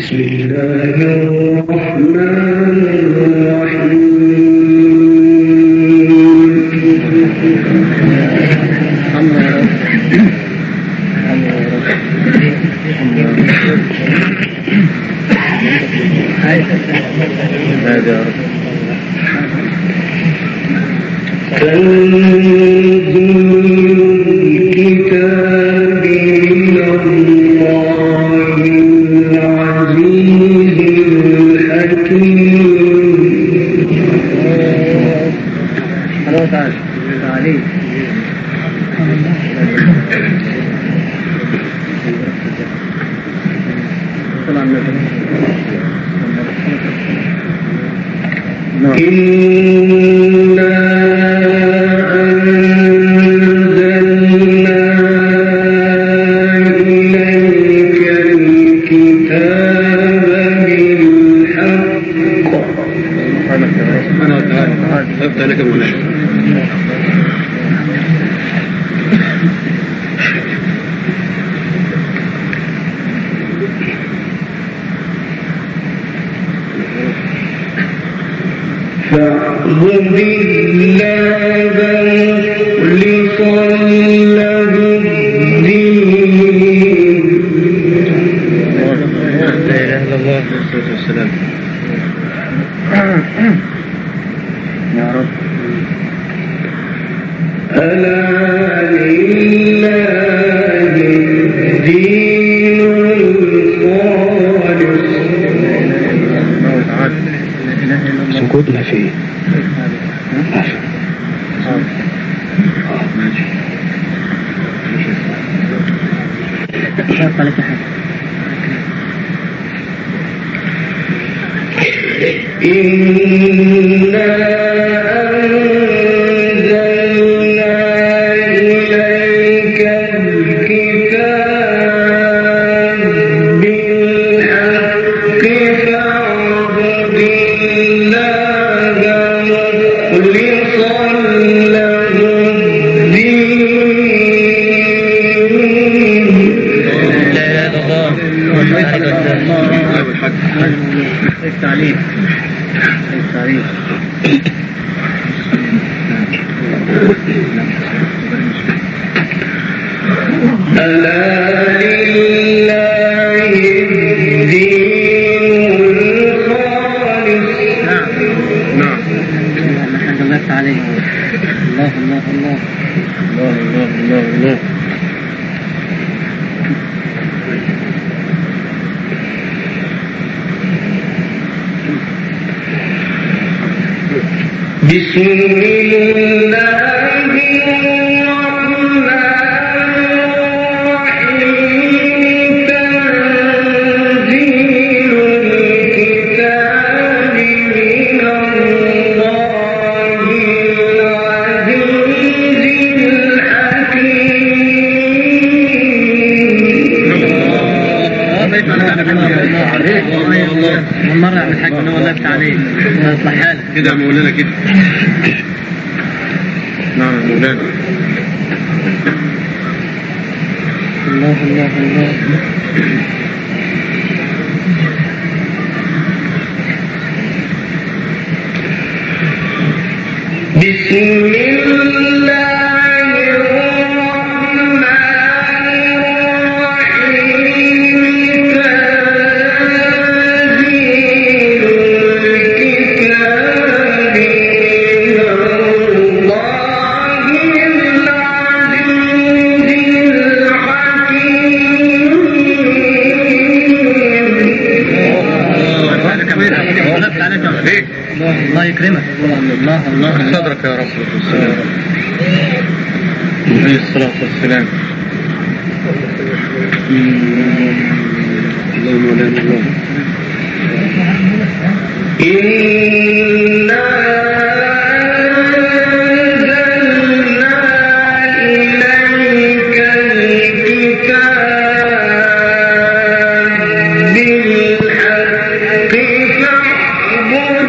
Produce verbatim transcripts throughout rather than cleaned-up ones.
بسم الله الرحمن الرحيم. سكوتنا فيه التعليم التعليم ألا لله الدين الخالص. نعم نعم الحمد لله تعالى. الله الله الله الله الله الله الله. بسم الله الرحمن الرحيم. تنزيل الكتاب من الله العزيز الحكيم. مرة عم الحاج من أول لفت عليه اصلح حالك كده يا مولانا كده. نعم يا مولانا. الله الله الله. بسم الله الله يكرمك. الله الله صدرك يا رب. عليه الصلاة والسلام. الله مولانا الله. إنا أنزلنا إليك الكتاب بالحق فاعبد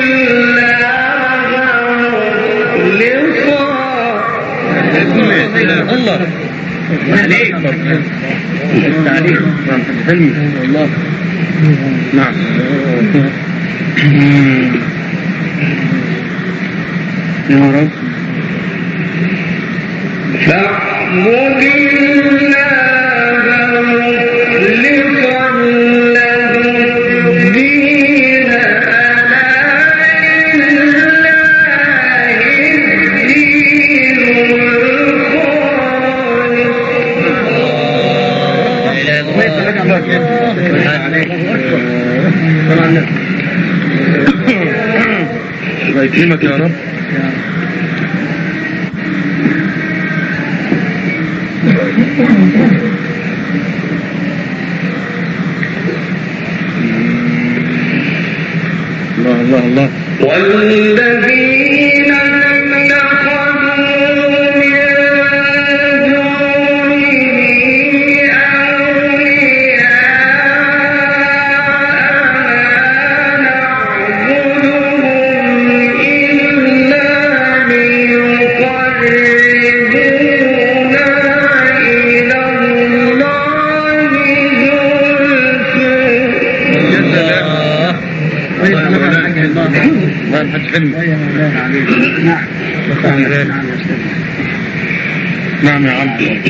الله عليك. التعليم الله. نعم. يا رب فاعبد الله مخلصا له الدين ألا لله الدين الخالص. الله يكرمك يا رب. الله الله الله. والذين نعم يا عم.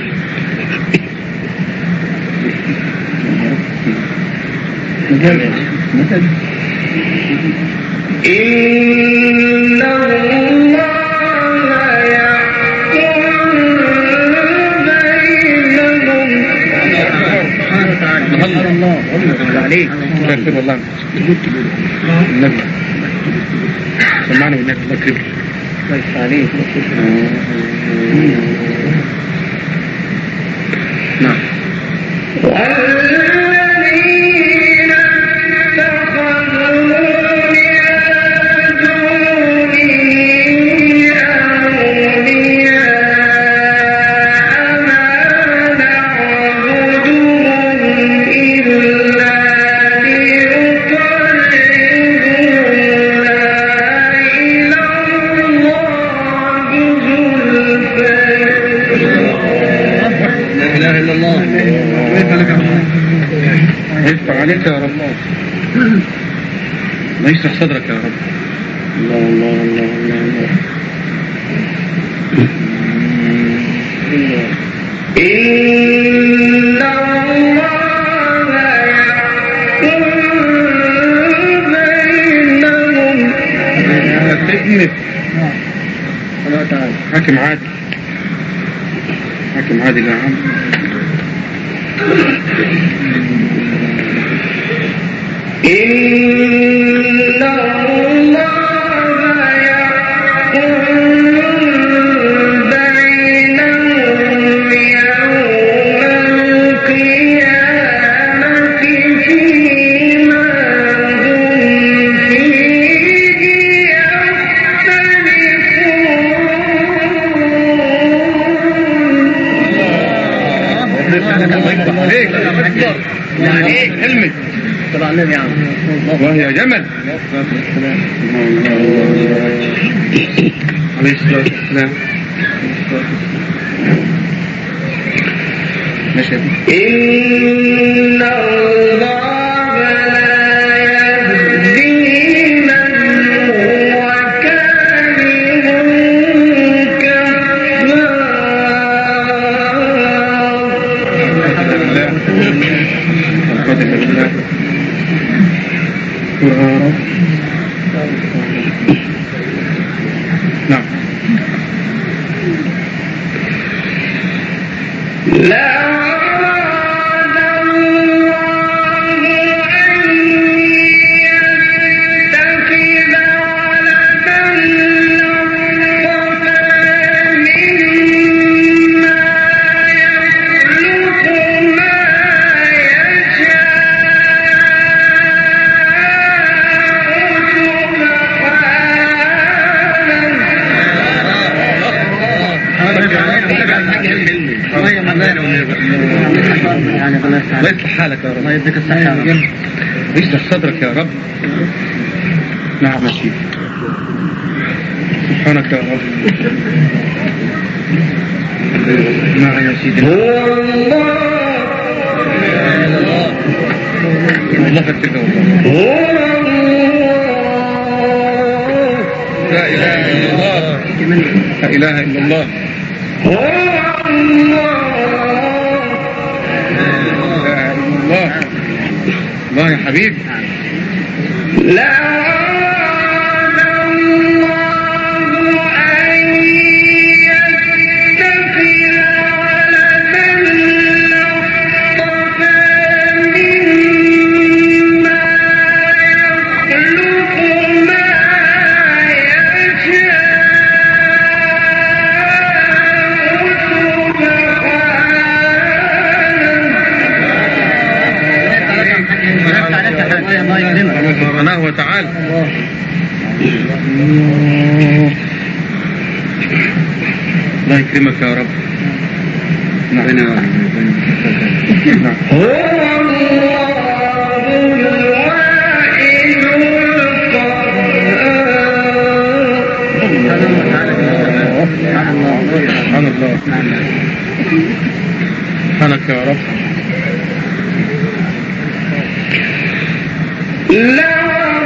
إن الله يحكم بينهم. الله الله عليك. كافر والله. النبي سمعنا بالنبي الله يكرمك. كويس عليك. نعم. والذين اتخذوا من دونه أولياء ما نعبدهم إلا ليقربونا إلى الله زلفى. لا إله إلا الله. يفتح عليك يا رب. ما يشرح صدرك يا رب. الله الله الله الله الله. إن الله يحكم بينهم. حاكم عادل. حاكم عادل يا عم. إن الله يحكم بينهم يوم القيامة فيما هم فيه يختلفون. يعني كلمة طبعا النبي عم وهي جمل عليه الصلاة والسلام. إن الله لا يهدي من هو كاذب كفار. نعم. لا أراد الله أن يتخذ ولدا اصطفى مما يخلق ما يشاء الله يصلح حالك يا رب. الله يديك الصحة يا رب. يشرح صدرك يا رب. نعم يا سيدي. سبحانك يا رب. نعم يا سيدي. هو الله الله فتك والله. لا إله إلا الله. لا إله إلا الله. لا إله إلا الله. الله يا حبيبي. لا سبحانه وتعالى. الله يكرمك يا رب. نحن هو سبحان الله. سبحانك يا رب. لا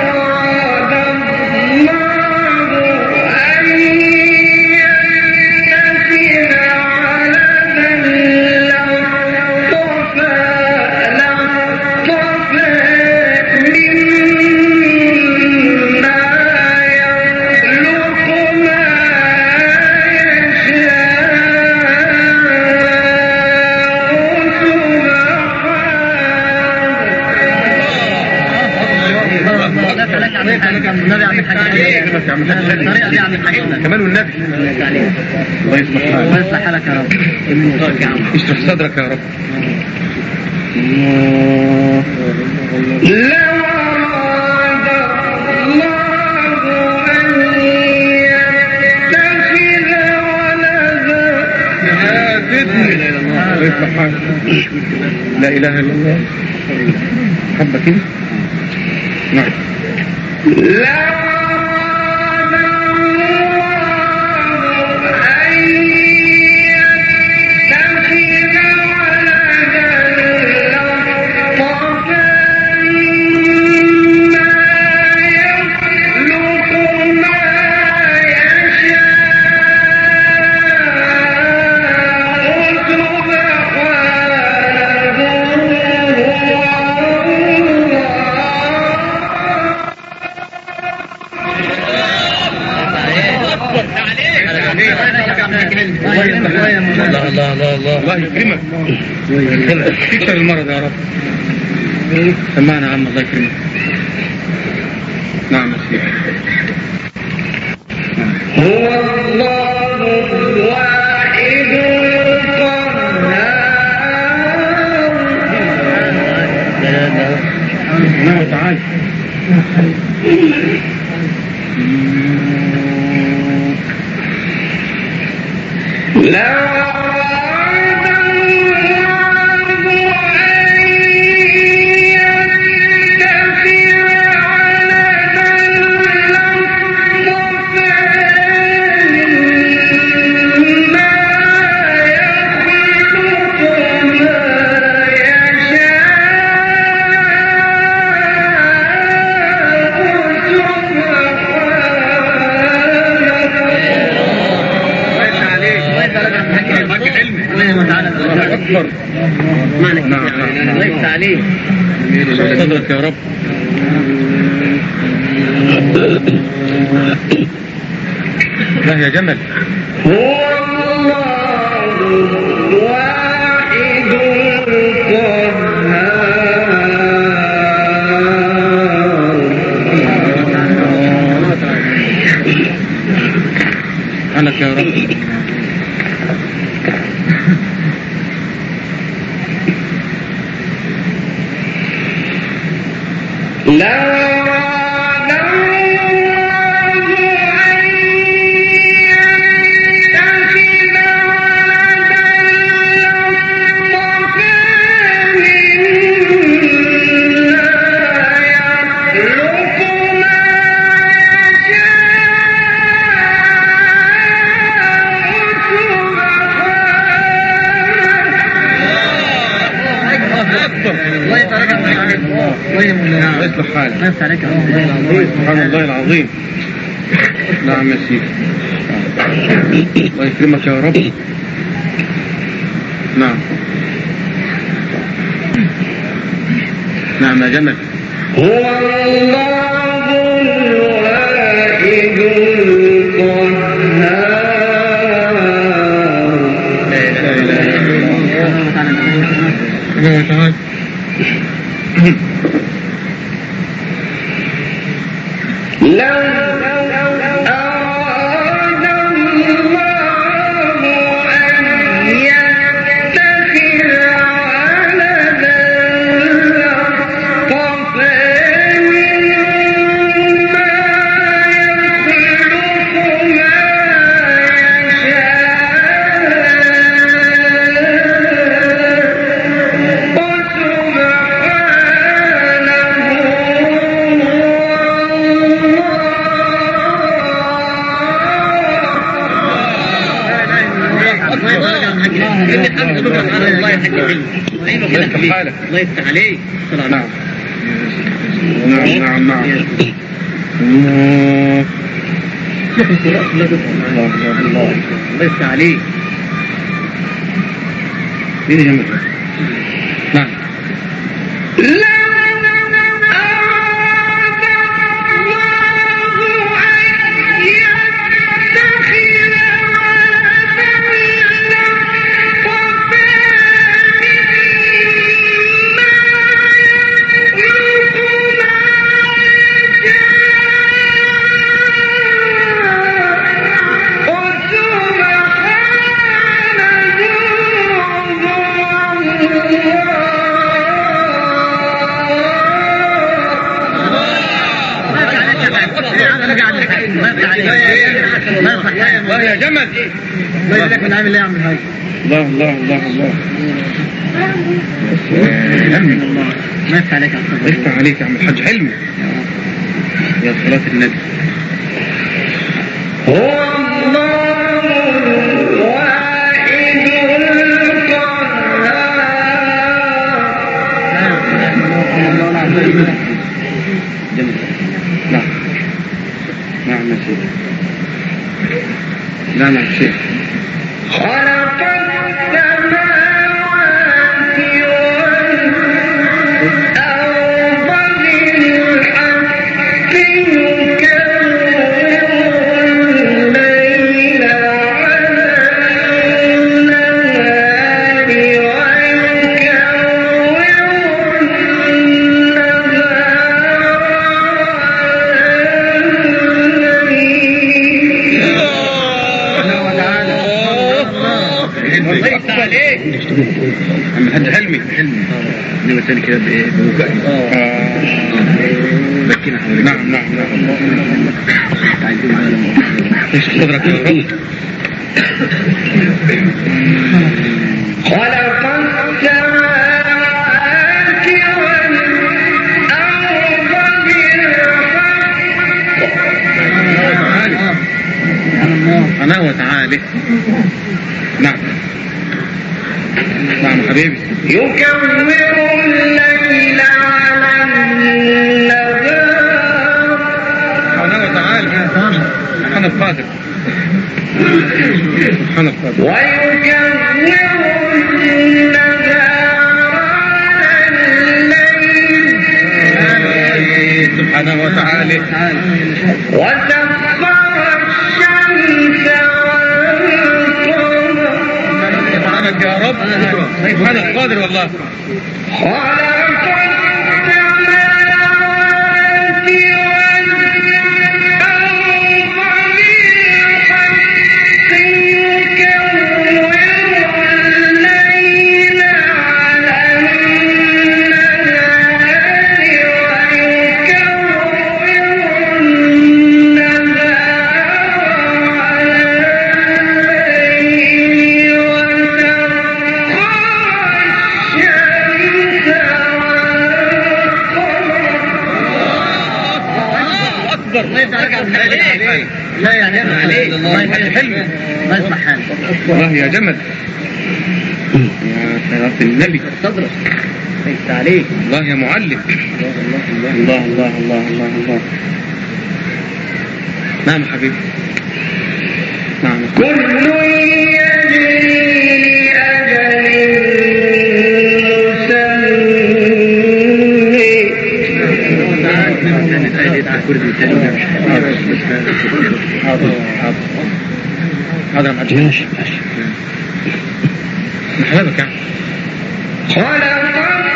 كمان والنبي. الله يصلح حالك. الله يصلح حالك يا رب. اشرح صدرك يا رب. لا لا إله إلا الله. حبة كده. نعم. لا الله الله الله الله الله يكرمك. اكثر المرض يا رب. سمعنا عم. الله يكرمك. نعم يا سيدي. هو الله الواحد القهار. سبحانه وتعالى. لا أكبر. نعم الله يفتح عليك. صدرك يا رب. لا يا جمل. هو الله الواحد القهار. سبحانك يا رب. لا الله يبارك فيك. الله يصلح حالك. سبحان الله العظيم. نعم يا سيدي. الله يكرمك يا رب. نعم نعم يا جمل. هو الله الواحد القهار. لا الله يفتح عليك. نعم نعم نعم نعم. الله يفتح عليك. مين جنبك؟ نعم. الله يا جمل. الله يبارك من عامل ايه يا عم الحاج. الله الله الله الله. الله ما يفتح عليك يا عم. يفتح عليك يا عم الحاج حلمي. يا صلاة النبي. هو الله الواحد القهار. جميل. نعم نعم يا سيدي. نعم يا شيخ. خلق السماوات والأرض بالحق يكور الليل على النهار ويكور وضيت عليك عم الحاج حلمي. حلمي انما تاني كده بايه بوجع. اه بكينا حواليك. نعم نعم نعم. عايزين معانا ايش صدرك يا رب. خلق السماوات والأرض بالحق. أنا وتعالى. نعم نعم حبيبي. يكور الليل على النهار. أنا وتعالى. سبحان القادر. سبحان القادر. ويكور النهار على الليل. سبحانه وتعالى. وسخر الشمس والقمر. سبحانك يا رب. سبحان القادر والله. خلق السماوات والأرض بالحق يكور الليل على النهار ويكور النهار على الليل أكبر. الله يفتح عليك. لا يعني أنا عليك. الله يفتح حلمي. الله يصلح حالك. الله يا جمل. يا صلاة النبي. صدرك. ليس عليك. الله يا معلم. الله الله الله الله الله الله. نعم يا حبيبي. نعم. كل يجري أجل هذا ما أجهش محلبك يعني خلق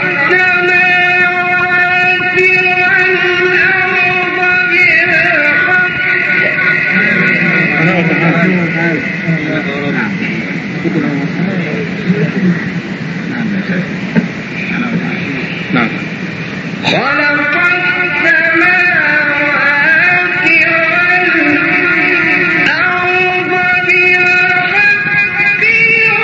السماوات والأرض بالحق نعم. خلق السماوات والأرض بالحق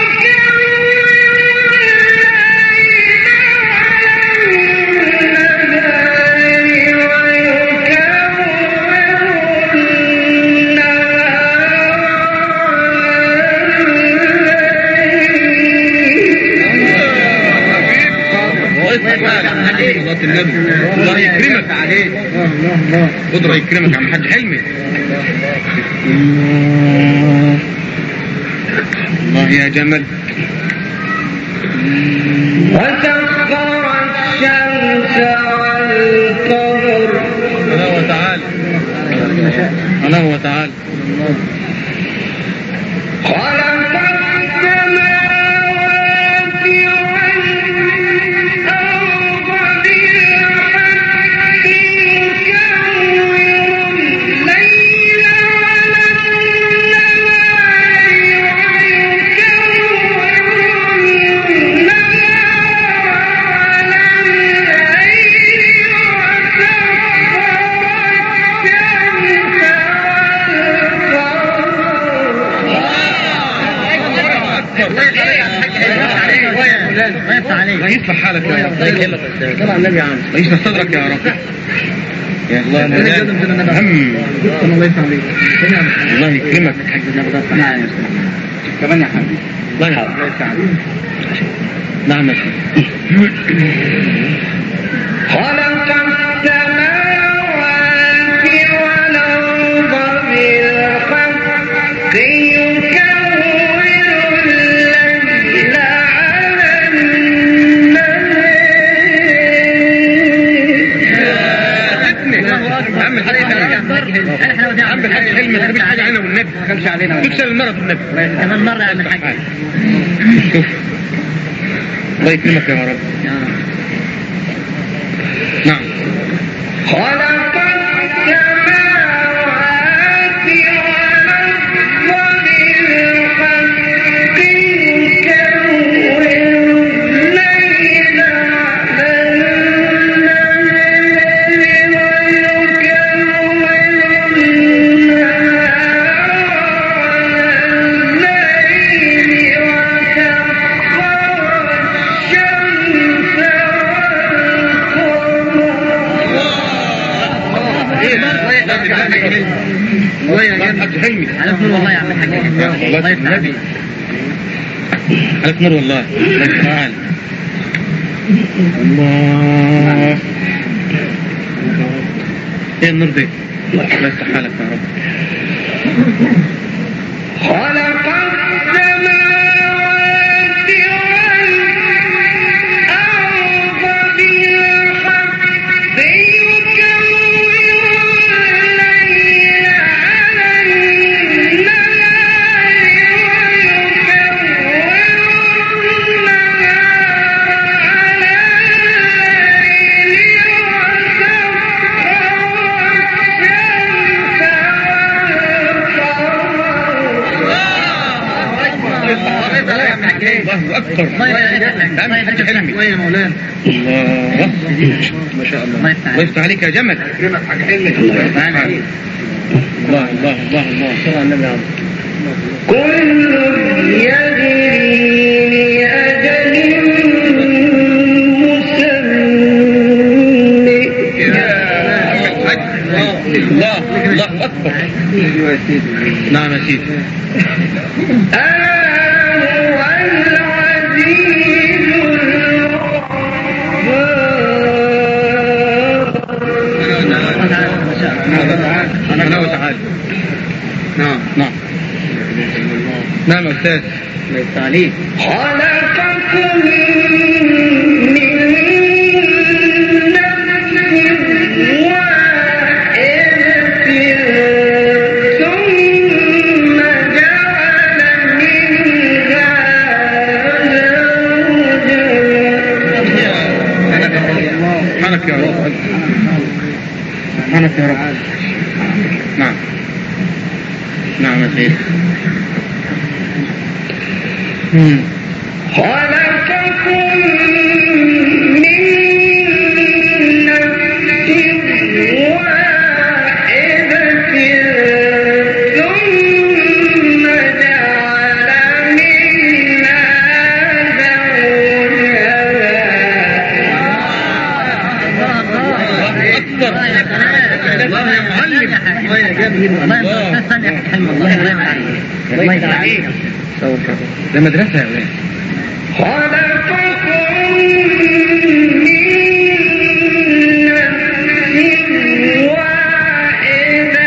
الله يكرمك عليك. قدرة يكرمك عم حاج حلمي. الله يا جمل. وسخر الشمس والقمر الله وتعالى. الله وتعالى. خلق السماوات والأرض بالحق يكور الليل على النهار ويكور النهار على الليل الله يصلح حالك يا رب. طلع النبي عام يشرح صدرك يا رب. يا الله يا مولانا. هم الله يسلمك. الله يكرمك. كمان يا حبيبي. الله يسلمك. نعم يا سيدي. خلق السماوات والأرض بالحق يكور الليل على النهار. عم الحاج عم الحاج حلمي ما تسيبش حاجه علينا والنبي. ما كانش علينا. تكسر المرض والنبي. كمان مرة يا عم الحاج. شوف. الله يكرمك يا رب. نعم. خلق السماوات والأرض بالحق يكور الليل على النهار ويكور النهار على الليل وسخر الشمس الله يا حاج حلمي. على نور والله يا عم الحاج. الله النبي. على نور والله. الله تعالى. الله. ايه النور دي؟ الله يفتح حالك يا رب. خلق السماوات والأرض بالحق يكور الليل على النهار ويكور النهار على الليل الله أكبر. الله يفتح حلمي. الله يا مولانا. الله. ما شاء الله. الله يفتح عليك يا جمل. يكرمك حاج حلمي. الله الله الله الله. صلى النبي عام. كل يجري لأجل مسمى. الله الله أكبر. نعم يا سيدي. ألا هو العزيز الغفور. أستاذ. الله يفتح عليك. خلقكم من نفس واحدة ثم جعل منها سبحانك يا رب. سبحانك يا رب. نعم نعم يا سيدي. خلقكم من نفس واحدة ثم جعل منها الله يا معلم. الله يا جميل. الله الله يفتح عليك. ده مدرسة يا ولاد. خلقكم من نفس واحدة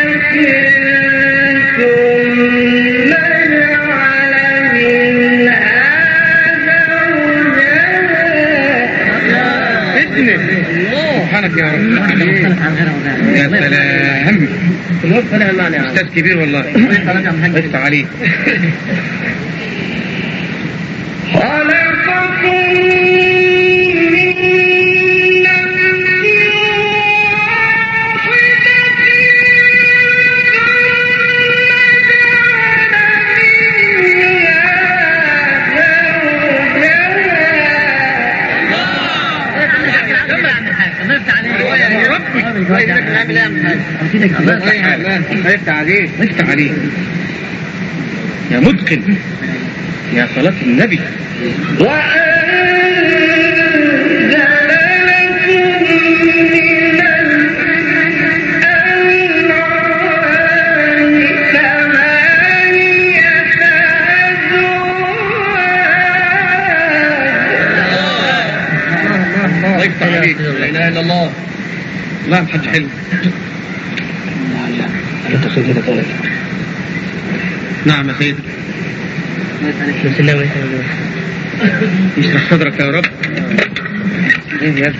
ثم جعل منها زوجها. سبحانك يا رب. يا سلام. أستاذ كبير والله. افتح عليك. خلقكم من نفس واحدة افتح عليك. افتح عليك يا متقن يا صلاة النبي. وأنزل لكم من الأنعام ثمانية أزواج. الله يفتح عليك. لا إله إلا الله. لا محدش حلو. نعم يا سيدي. اشرح صدرك يا رب. ايه يا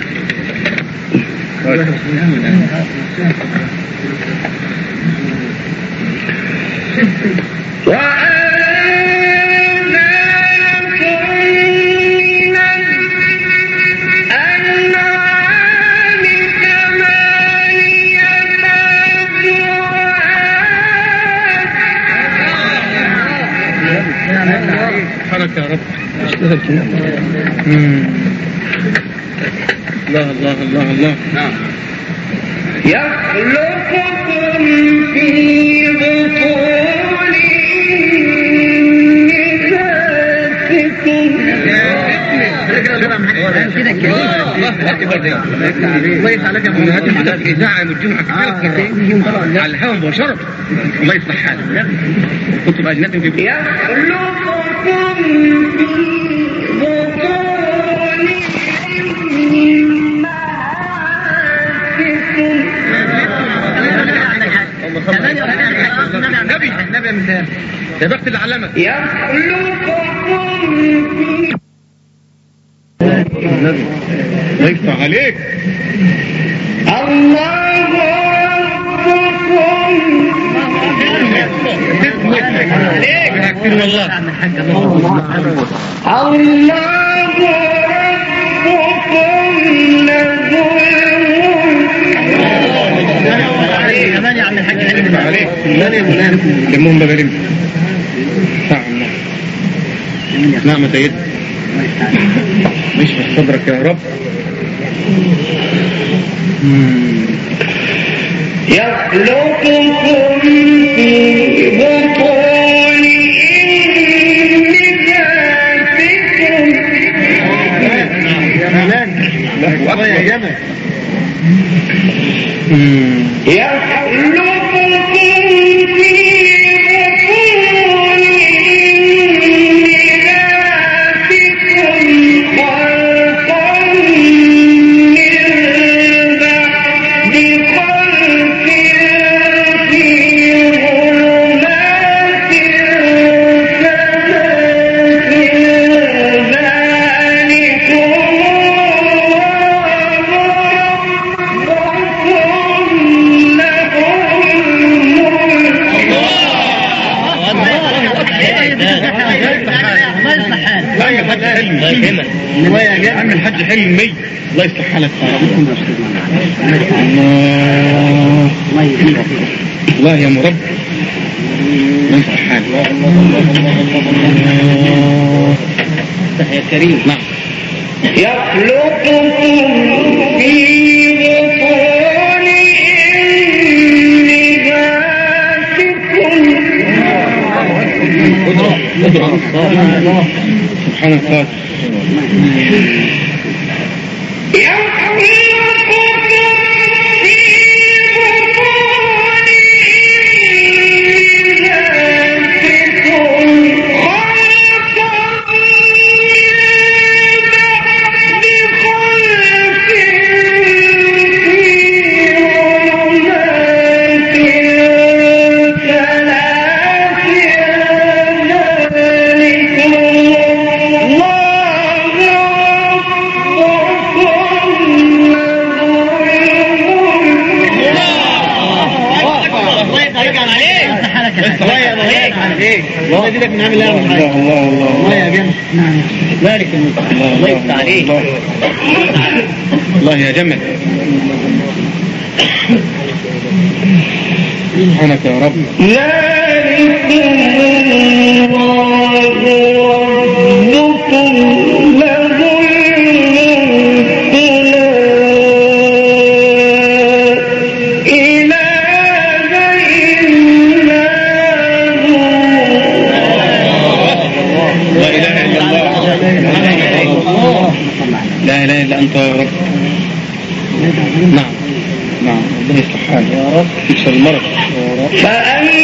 سبحانك يا رب. الله الله الله الله. نعم. يخلقكم في بطون أمهاتكم. كده كده. الله يفتح عليك يا محمد. هذه في إذاعة يوم الجمعة كثير على الهواء مباشرة. الله يصلح حالك. كنت بأجنبي في يخلقكم في بطون أمهاتكم. نبي نبي يا مثال. يا بخت اللي علمك. يخلقكم في النبي. الله يفتح عليك. الله ربكم. كثير والله. الله ربكم له كمان يا عم الحاج يفتح عليك. لمهم بغريم. نعم يا سيد. اشرح صدرك يا رب. يخلقكم في بطون أمهاتكم. الله يا جمال. يخلقكم في بطون أمهاتكم خلقا من بعد خلق في ظلمات ثلاث. يا عم الحاج حلمي الله يصلح حالك. الله يا مرب الله يصلح حالك يا كريم. نعم. يخلقكم في بطون أمهاتكم سبحان الله. الله يزيدك من عمل الله الله الله الله يا جمل. نعم بارك الله يفتح عليك. الله يا جمل. سبحانك يا رب. لا اله الا انت يا رب. نعم نعم ربنا يصلح حالك يا رب. تكسر المرض يا رب. فأني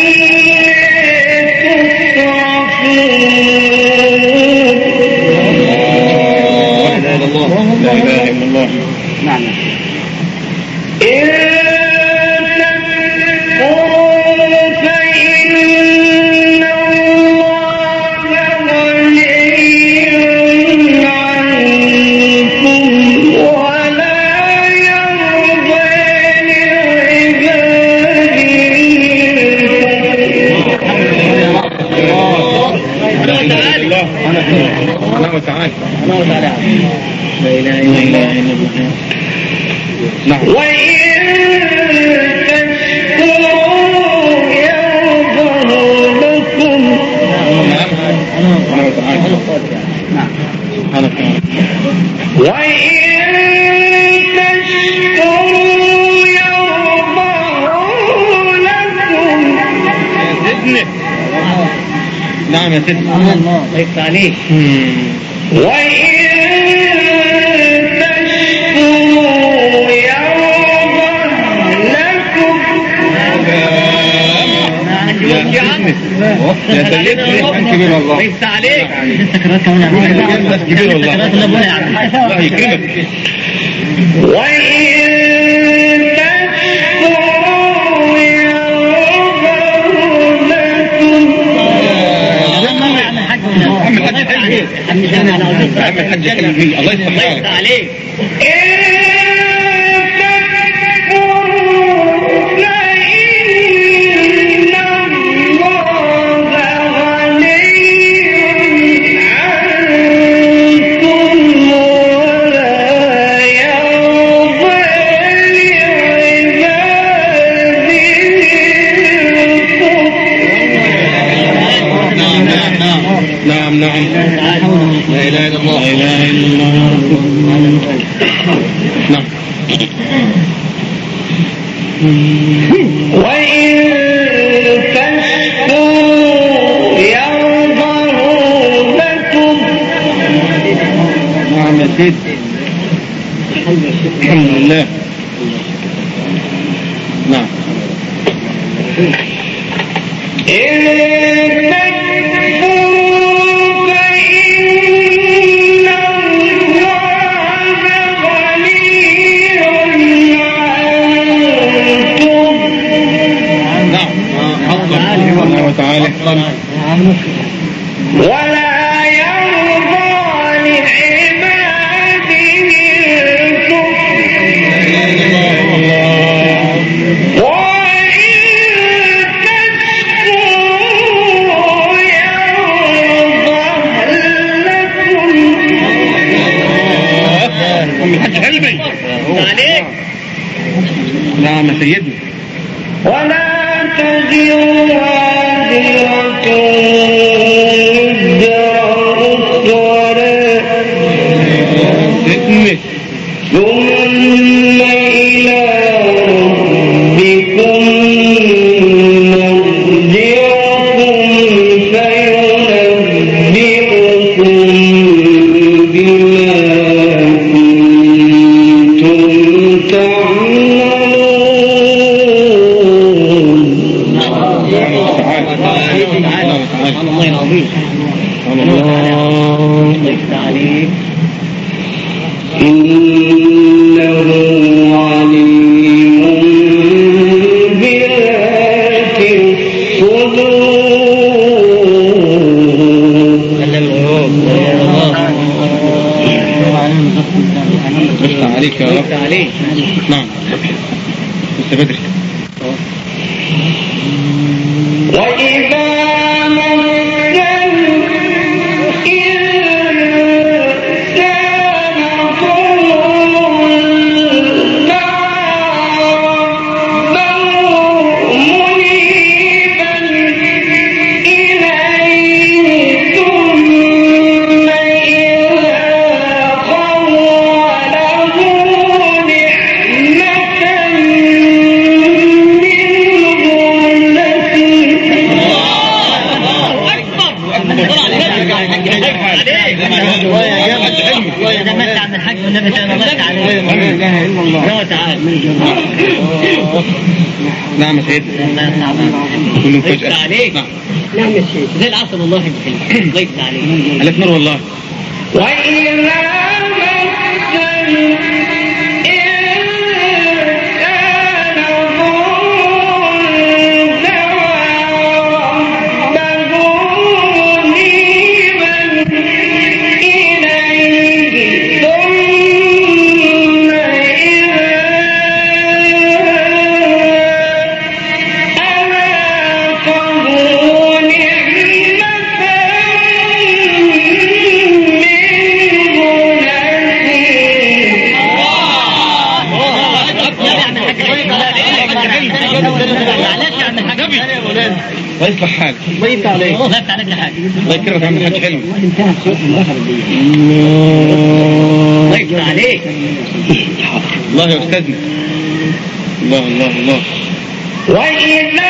تصرفون. لا اله الا الله. نعم. الله وتعالى. الله تعالى. لا إله إلا الله. نعم. وإن تشكروا يرضه لكم. نعم. الله وتعالى. نعم. سبحانك يا رب. وإن تشكروا يرضه لكم. نعم يا سيدنا. الله يفتح عليك. وإن تشكروا يرضه لكم. يا سيدنا انت كبير والله. يفتح عليك. انت كبير والله. الله يكرمك. وإن تشكروا يرضه لكم. عم الحاج حلمي. عم الحاج حلمي الله يصلح حالك. عليك. نعم نعم. لا إله إلا الله. لا إله إلا الله. نعم. وإن تشكروا يرضه لكم. نعم يا سيدي. الحمد لله. نعم. تعالى. ولا يرضى لعباده الكفر. وإن تشكروا أم الحج حلمي عليك. نعم يا سيدنا. ولا تزر وازرة وزر أخرى ثم إلى ربكم مرجعكم فينبئكم بما كنتم تعملون. الله العظيم. الله عليك. إنه عليم بذات الصدور. بس عليك يا رب. عليك. نعم لسه بدري. وإذا نعم يا سيدنا. كله فجأة. عليك. نعم. نعم يا شيخ. زي العسل والله في الحلم. الله يفتح عليك. عليك نور والله. وإذا الله يصلح حالك. الله يفتح عليك. الله يفتح عليك حاجة. الله يكرمك يا عم الحاج حلمي. انتهى صوت الآخر دي. الله يفتح عليك. الله يا أستاذنا. الله الله الله. وإذا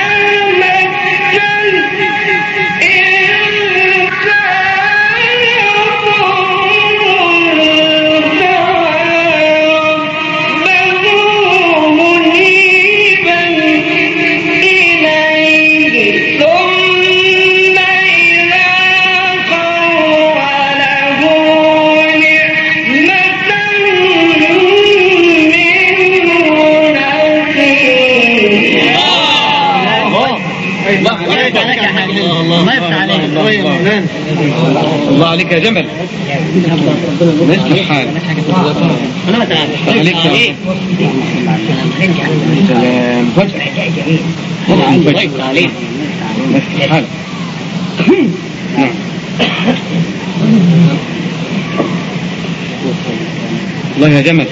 الله عليك يا جمل. يصلح حالك. أنا ما تعرف. عليك يا سلام. فجأة. الله يفتح عليك. يصلح حالك. نعم. الله يا جمل.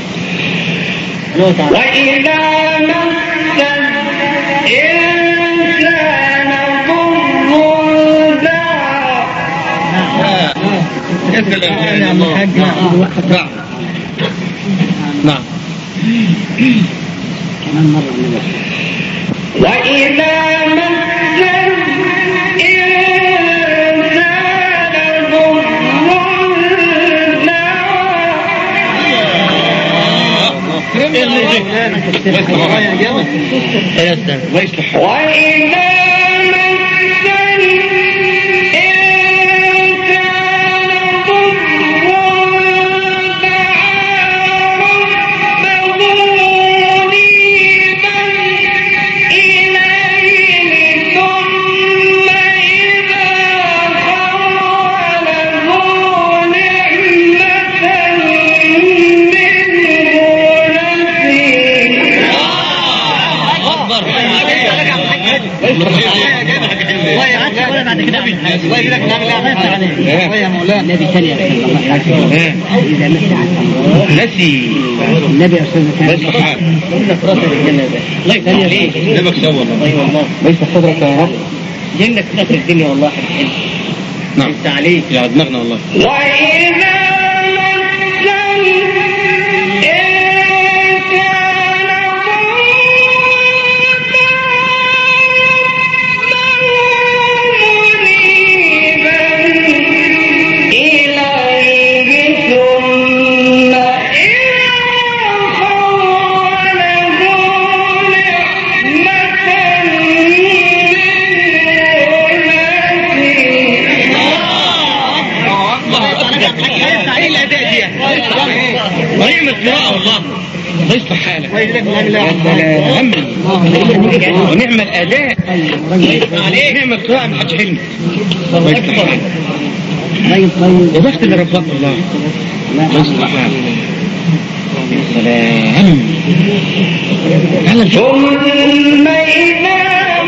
وإذا مس الإنسان ضر دعا. يا سلام يا الله. نعم. نعم. وإذا مس الإنسان ضر الله يصلح. وإذا الله النبي الله يجزاك نعمل ايه يا مولانا النبي ثانية رحمه الله إذا مسح نسي النبي أستاذ ليس حال جنة في راسك الجنة ده ليس عليك نبك سوى أي والله ليس صدرك يا رب جنة في راسك الدنيا والله نعم ليس عليك يا دماغنا والله وإذا ونعم القراءة والله ليس حالك ونعم الأداء نعم القراءة من حج حلمي ليس حالك طيب طيب وضغط اللي ربك الله ليس حالك سلام على ثم إذا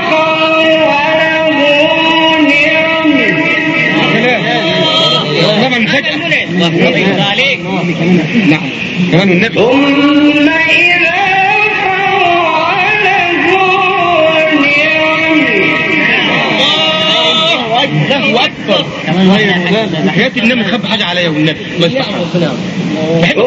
طبعا فجأة عليك نعم كمان النبي ثم إذا الله أكبر حياة النبي خب حاجة عليا والنبي الله يستحق بحب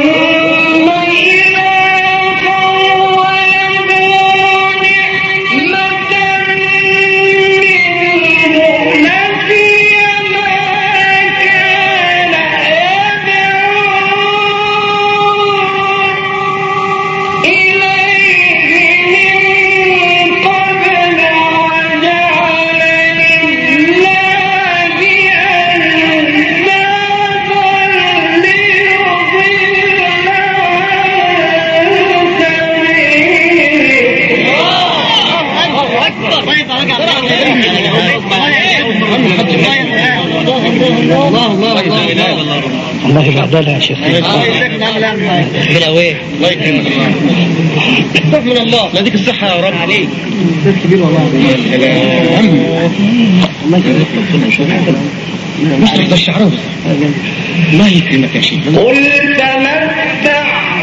الله الله الله الله يبعدها يا شيخ بلا وين الله يكرمك الله من الله لا ديك الصحة يا رب عليك كبير والله سلام الله يكرمك مش تحت الشعر الله يكرمك يا شيخ قل تمتع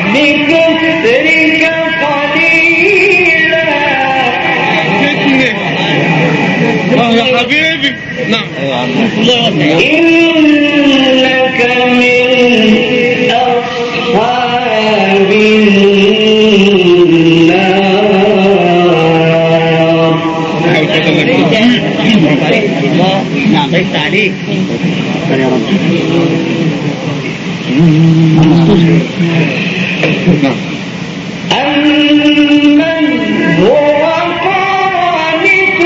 بكفرك قليلا اه يا حبيبي نعم إنك من أصحاب النار نعم ليس عليك يا رب أمن هو قانت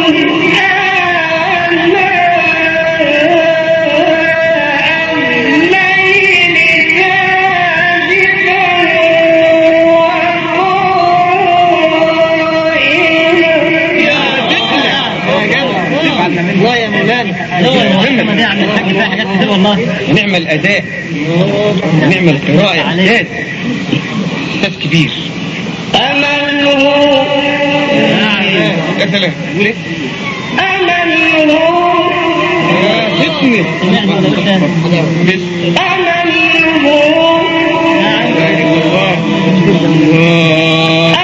الله يا مولانا نعم الحاج فيها حاجات كتير والله نعم الأداء نعم القراءة إعداد إحساس كبير أمن هو يا سلام قول إيه؟ أمن هو فتنة نعم الأستاذ أمن هو لا إله إلا الله الله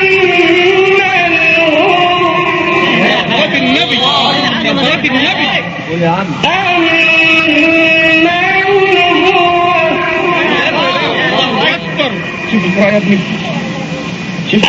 أخوات النبي أخوات النبي قول يا عم الله أكبر شوف القراءة يا ابني شوف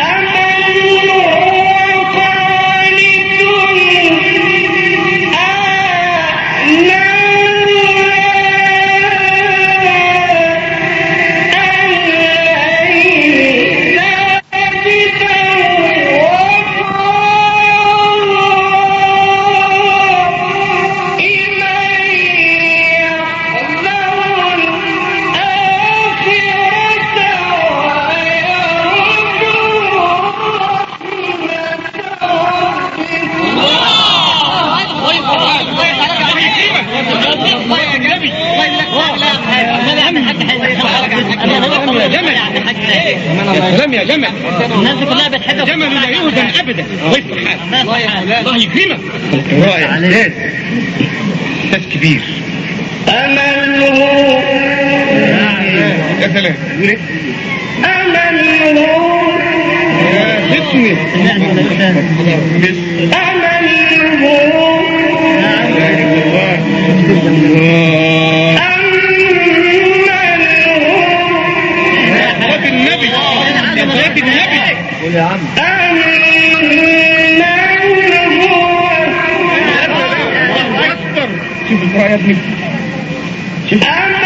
إليه يا سلام يا جمل. الناس دي كلها بتحبك. جمل لا يهزم ابدا. الله يصلح حالك. الله يكرمك. رائع. استاذ كبير. أمله يا سلام. أمله اسمي صلاة النبي صلاة النبي. قول يا عم. شوف القراءة يا ابني. شوف.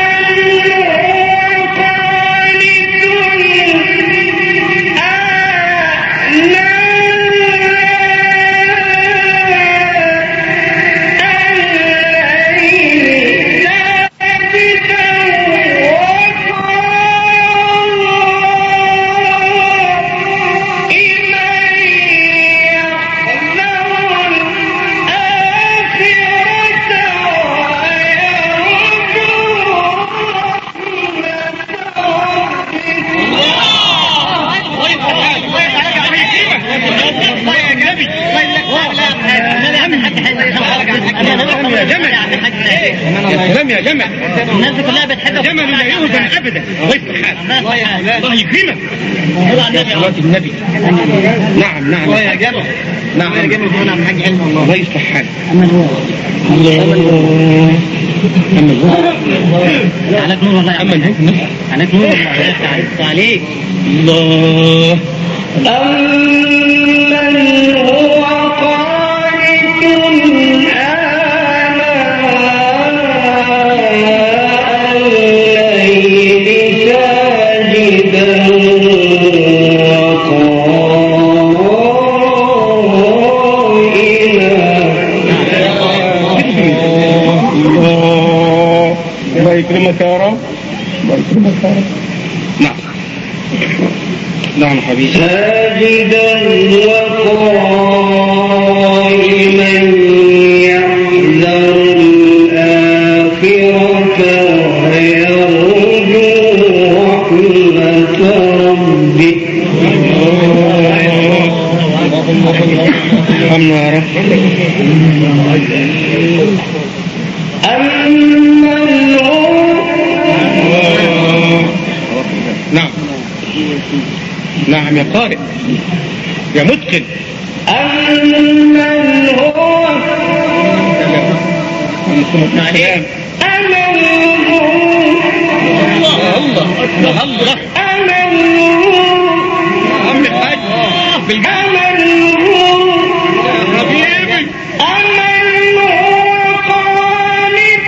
يا جمل. الناس دي كلها بتحبك. جمل لا يهزم ابدا. الله يصلح حالك. الله يكرمك. صلاة النبي. نعم نعم يا جمل. نعم يا جمل هنا عم حاج علم الله. الله يصلح حالك. عليك نور والله. أما الهجم عليك نور والله. عليك الله. أمن هو قانت الله يكرمك يا رب. الله يكرمك يا رب. نعم نعم حبيبي. ساجدا وقائما يحذر الآخرة ويرجو رحمة ربه. ارحمنا يا رب. أمن هو نعم نعم يا قارئ يا متقن. أمن هو عليك. أمن هو الله الله الله. أمن عم الحاج بالجنة. حبيبي. أمن هو قانت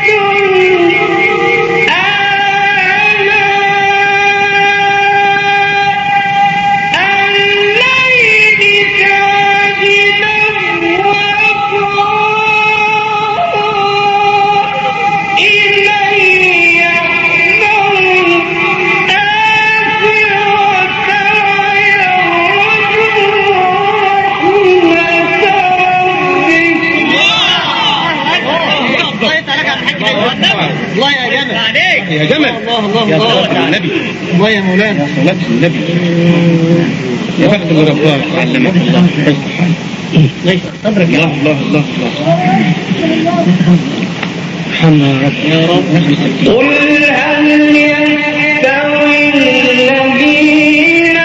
الله يا جمل. عليك يا جمل. الله الله يا الله. صلاة النبي. الله يا مولانا. يا صلاة النبي. يا بخت اللي رباك علمك. الله يصلح حالك. ليس صبرك يا الله رب. الله الله الله. ارحمنا يا رب. يا رب. قل هل يستوي الذين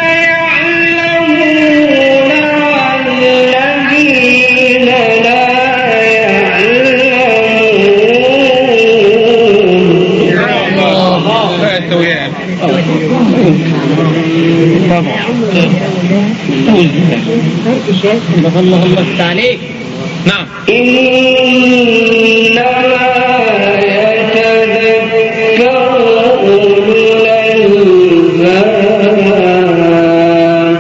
يعلمون والذين لا يعلمون؟ لا يستويان. طبعا. الله الله عليك. نعم. إنما يتذكر أولو الألباب.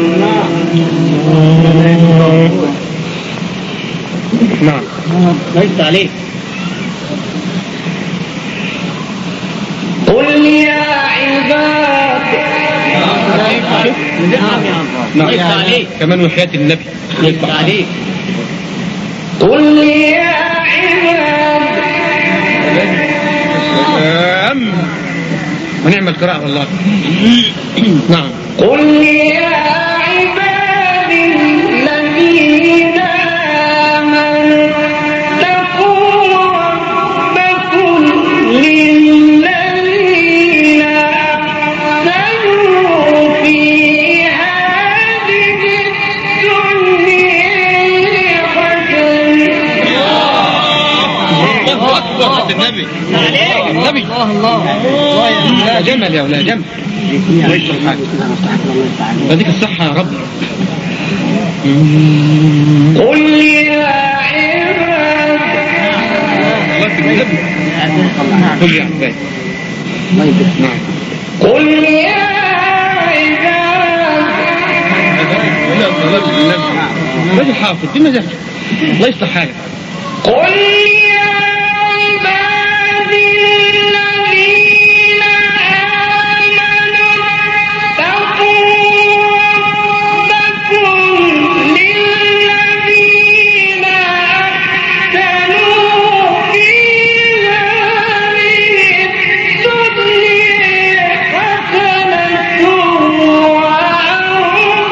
نعم. ليس عليك. قل يا عباد نعم يا نعم. ليس عليك. كمان وحياة النبي. ليس عليك. قل يا عباد سلام. ونعم القراءة والله. نعم. قل يا عبادي الذين آمنوا اتقوا ربكم للذين أحسنوا في هذه الدنيا حسنة. الله أكبر. النبي النبي الله الله الله لا جمل يا ولا جمل. بديك الصحة يا رب. قل يا عباد قل يا عباد. نعم. قل يا عباد رجل حافظ دي مجال الله يصلح حالك. قل يا عبادي الذين آمنوا اتقوا ربكم للذين أحسنوا في هذه الدنيا حسنة وأرض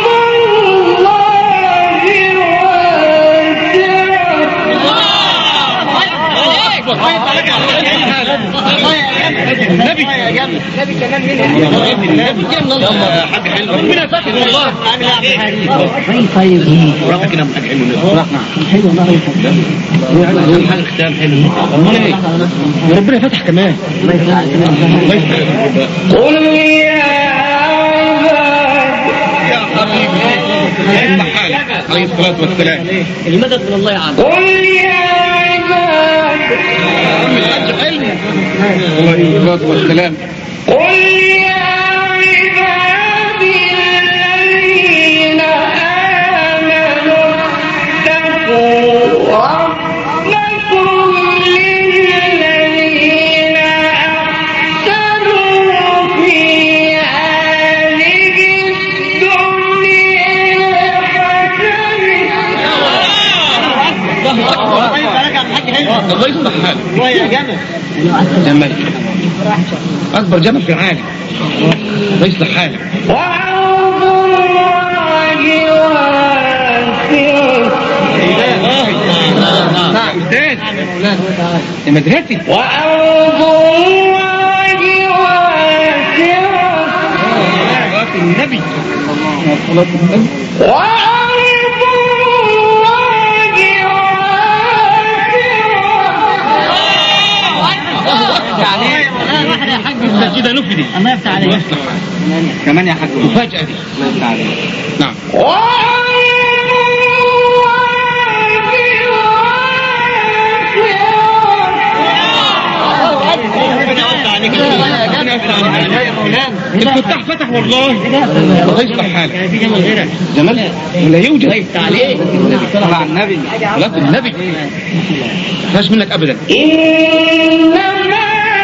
النبي النبي كمان منها النبي يلا حاجه حلوه ربنا يفتح والله. طيب ورافق كده حاجه حلوه حلو والله يفتح حاجه ختام حلو وربنا فتح كمان. قل يا عباد يا حبيبي يفتح حالك عليه الصلاه والسلام. المدد من الله عز قل يا عباد عليه الصلاه والسلام. قل يا عبادي الذين آمنوا اتقوا ربكم للذين أحسنوا في هذه الدنيا حسنة. الله يصلح حالك. الله يا جمل جمل اكبر جمل في العالم. الله يصلح حالك. وأرض الله واسعة. استاذ يا مدرستي. وأرض الله واسعة. النبي وأرض الله واحد يا حاج كده نفدي. الله يفتح عليك كمان يا حاج مفاجأة دي. الله يفتح عليك. نعم. الفتح فتح والله. الله يصلح حالك. في جمل غيرك جمال ولا يوجد. الله يفتح عليك طلع النبي صلاة النبي مفيهاش منك ابدا. إنما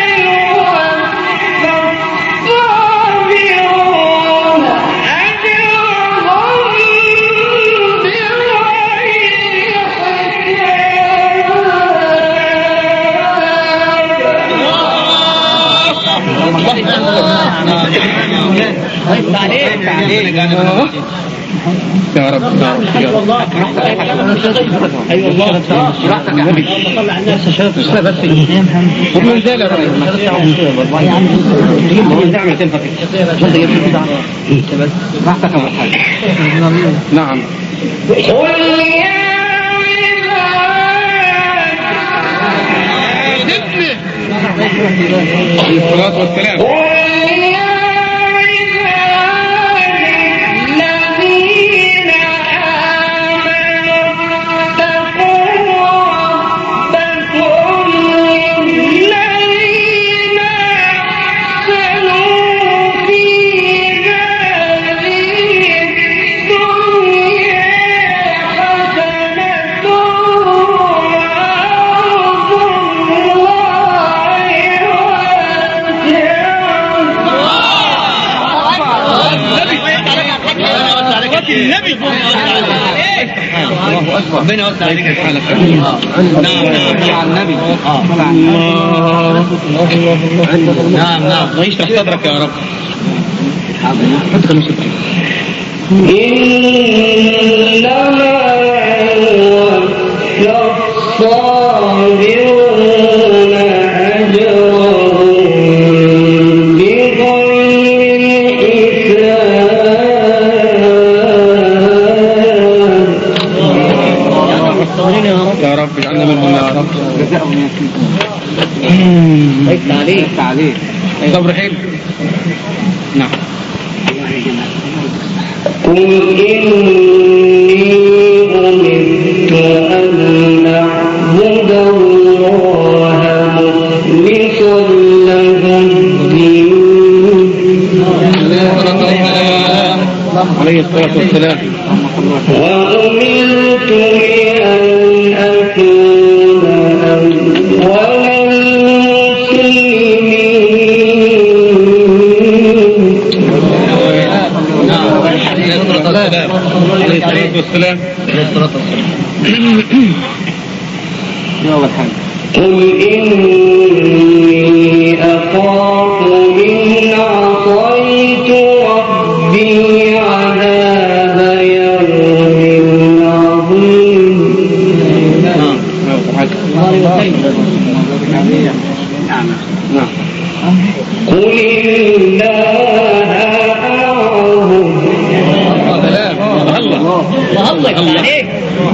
يوفى يا رب يا رب ايوه والله راحتك يا نبي. طلع الناس شاف بس بس هم ازاي يا رب تعمل تنفع راحتك اول حاجه. نعم. قل يا عليه الصلاة والسلام. النبي الله اكبر ربنا يوسع عليك حالك. نعم نعم على النبي نعم نعم ويشرح صدرك يا رب. إنما الصابرون أجرهم بغير حساب. يا رب اجعلنا منهم يا رب. ليس عليك عليك صبر حلو. نعم. قل إني أمرت أن أعبد الله مخلصا له الدين عليه الصلاة والسلام. وأمرت لأن أكون أول عليه الصلاة والسلام. قل إني أخاف إن عصيت ربي عذاب يوم عظيم. قل الله أعبد. الله عليك.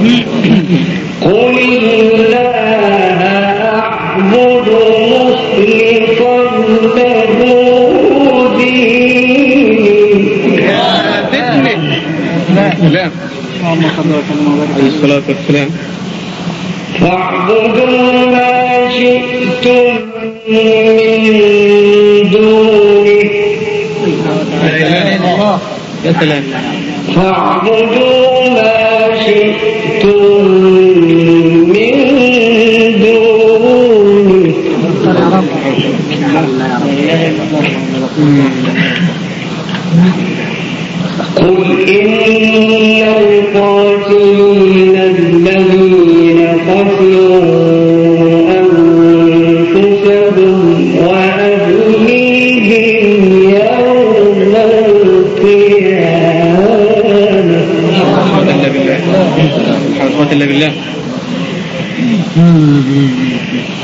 قل الله أعبد مخلصا له ديني. سلام. عليه الصلاة والسلام. فاعبدوا ما شئتم من دونه. يا سلام. فاعبدوا ما شئتم من دونه. قل إن القاتلين الذين خسروا أنفسهم وأهليهم يوم القيامة. حول الله بالله. حول الله بالله.